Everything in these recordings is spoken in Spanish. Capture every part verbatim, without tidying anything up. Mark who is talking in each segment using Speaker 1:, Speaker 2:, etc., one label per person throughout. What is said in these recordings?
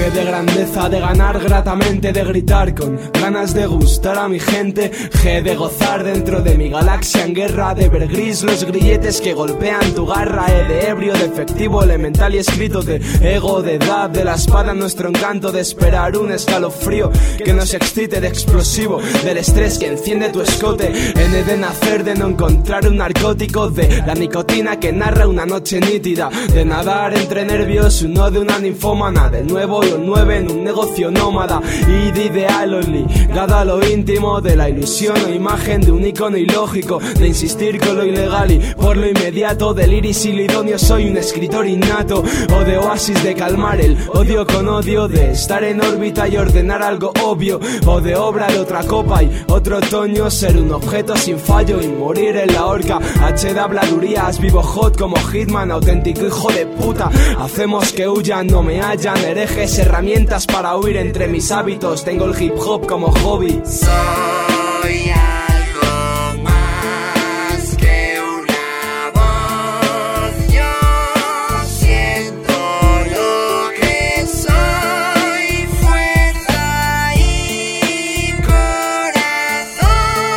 Speaker 1: G de grandeza, de ganar gratamente, de gritar con ganas de gustar a mi gente. G de gozar dentro de mi galaxia en guerra, de ver gris los grilletes que golpean tu garra. E de ebrio, de efectivo, elemental y escrito, de ego, de edad, de la espada nuestro encanto, de esperar un escalofrío que nos excite, de explosivo, del estrés que enciende tu escote. N de nacer, de no encontrar un narcótico, de la nicotina que narra una noche nítida, de nadar entre nervios, uno de una ninfómana, del nuevo y el nueve en un negocio nómada, y de ideal o ligada a lo íntimo, de la ilusión o imagen de un icono ilógico, de insistir con lo ilegal y por lo inmediato, del iris y lo idóneo soy un escritor innato, o de oasis de calmar el odio con odio, de estar en órbita y ordenar algo obvio, o de obra de otra copa y otro otoño, ser un objeto sin fallo y morir en la horca. H de habladurías, vivo hot como Hitman, auténtico hijo de puta. Hacemos que huyan, no me hallan, herejes, herramientas para huir entre mis hábitos. Tengo el hip hop como hobby.
Speaker 2: Soy algo más que una voz. Yo siento lo que soy, fuerza y corazón.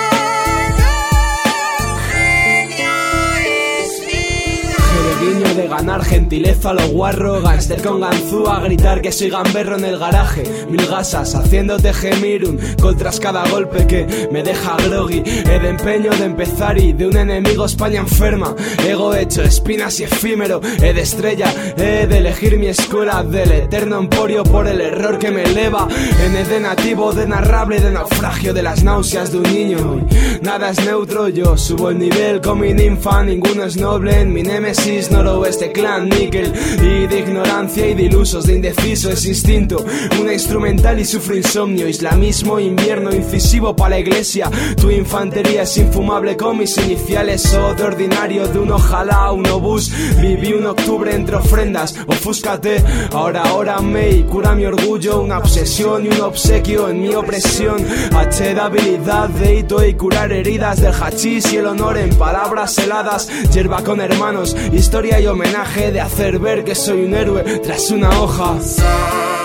Speaker 2: Genio es mi
Speaker 1: Guiño de ganar gentileza a lo guarro, gangster con ganzúa, gritar que soy gamberro en el garaje, mil gasas haciéndote gemir un gol tras cada golpe que me deja groggy. He de empeño de empezar y de un enemigo España enferma, ego hecho espinas y efímero. He de estrella, he de elegir mi escuela, del eterno emporio por el error que me eleva. N de nativo, de narrable, de naufragio, de las náuseas de un niño. Nada es neutro, yo subo el nivel con mi ninfa, ninguno es noble en mi némesis, noroeste clan níquel. Y de ignorancia y de ilusos, de indeciso es instinto, una instrumental y sufro insomnio. Islamismo, invierno incisivo para la iglesia, tu infantería es infumable con mis iniciales. O de ordinario, de un ojalá, un obús, viví un octubre entre ofrendas, ofúscate, ahora órame y cura mi orgullo, una obsesión y un obsequio en mi opresión. H de habilidad, de hito y curar heridas, del hachís y el honor en palabras heladas, hierba con hermanos, historia y homenaje, de hacer ver que soy un héroe tras una hoja.
Speaker 2: Soy